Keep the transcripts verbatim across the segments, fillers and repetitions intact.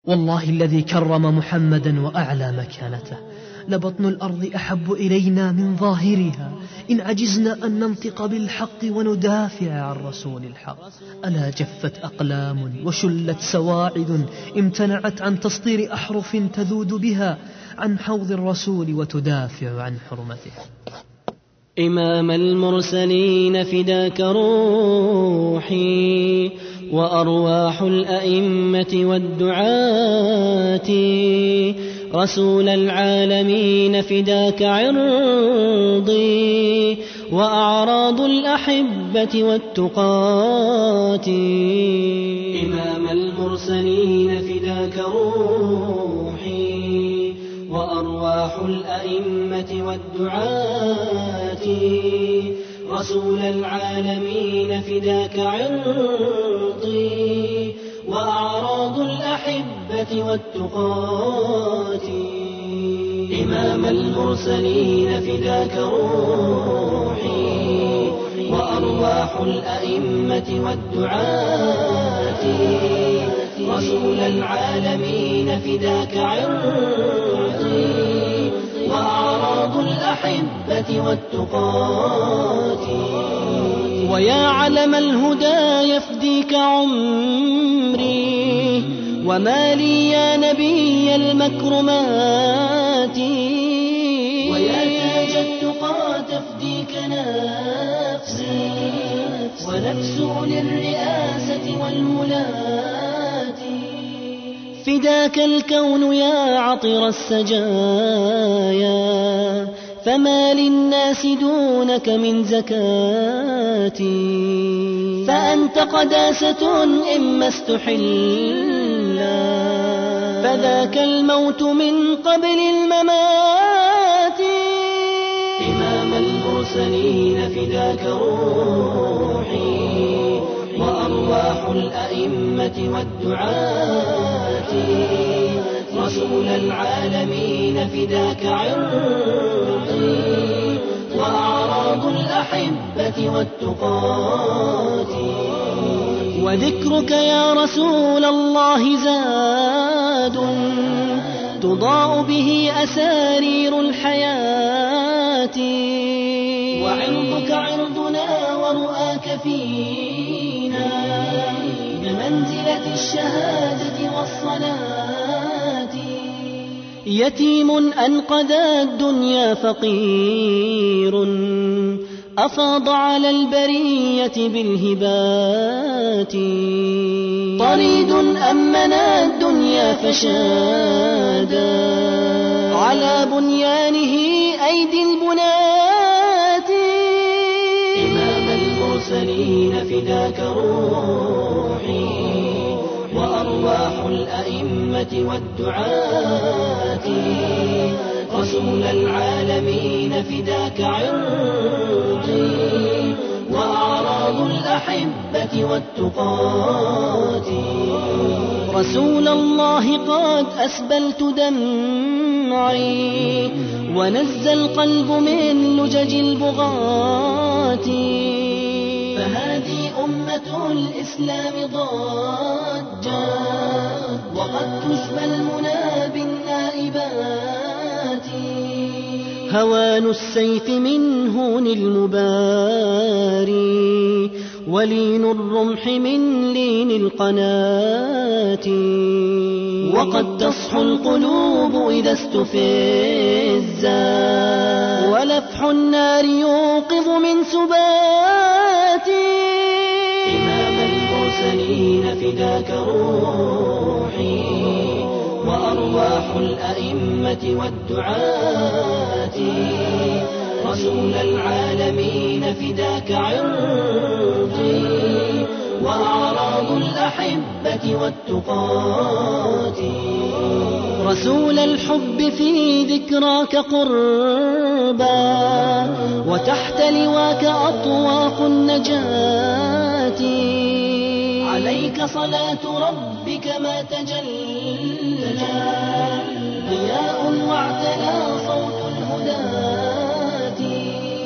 والله الذي كرم محمدا وأعلى مكانته لبطن الأرض أحب إلينا من ظاهرها إن عجزنا أن ننطق بالحق وندافع عن رسول الحق. ألا جفت أقلام وشلت سواعد امتنعت عن تسطير أحرف تذود بها عن حوض الرسول وتدافع عن حرمته. إمام المرسلين فداك روحي وأرواح الأئمة والدعاة، رسول العالمين فداك عرضي وأعراض الأحبة والتقاة. إمام المرسلين فداك روحي وأرواح الأئمة والدعاة، رسول العالمين فداك عرضي وأعراض الأحبة والتقاة. إمام المرسلين فداك روحي وأرواح الأئمة والدعاة، رسول العالمين فداك عرضي وأعراض الأحبة والتقاة. ويا علم الهدى يفديك عمري وما لي يا نبي المكرمات، ويا تاج التقى تفديك نفسي ونفس للرئاسة والولاة. فداك الكون يا عطر السجايا فما للناس دونك من زكاتي، فأنت قداسة إما استحلا فذاك الموت من قبل الممات. إمام المرسلين فداك روحي وأرواح الأئمة والدعاة، رسول العالمين فداك عرضي وأعراض الأحبة والتقاة. وذكرك يا رسول الله زاد تضاء به أسارير الحياة، وعرضك عرضنا ورؤاك فينا بمنزلة الشهادة والصلاة. يتيم أنقذ الدنيا فقير أفاض على البرية بالهبات، طريد أمنا الدنيا فشادا على بنيانه أيدي البنات. إمام المرسلين فداك روحي وأرواح الأئمة والدعاة، رسول العالمين فداك عرضي وأعراض الأحبة والتقاة. رسول الله قد أسبلت دمعي ونزى القلب من لجج البغاة، فهذه أمة الإسلام ضجت وقد تشبى المنى بالنائبات. هوان السيف من هون المباري ولين الرمح من لين القناة، وقد تصحو القلوب إذا استفزت ولفح النار يوقظ من سبات. إمام المرسلين فداك روحي وأرواح الأئمة والدعاة، رسول العالمين فداك عرضي وأعراض الأحبة والتقاة. رسول الحب في ذكراك قربا وتحت لواك أطواق النجاة، عليك صلاة ربك ما تجلى ضياء واعتلى صوت الهداة.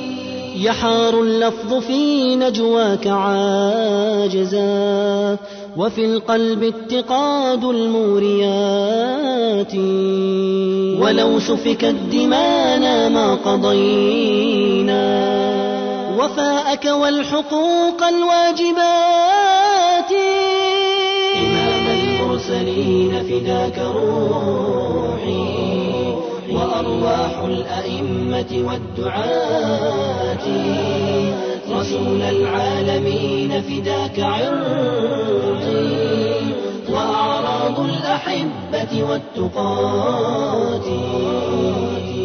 يحار اللفظ في نجواك عاجزا وفي القلب اتقاد الموريات. ولو سفكت دمانا ما قضينا وفاءك والحقوق الواجبات. إمام المرسلين فداك روحي وأرواح الأئمة والدعاة. رسول العالمين فداك عرضي وأعراض الأحبة والتقاة.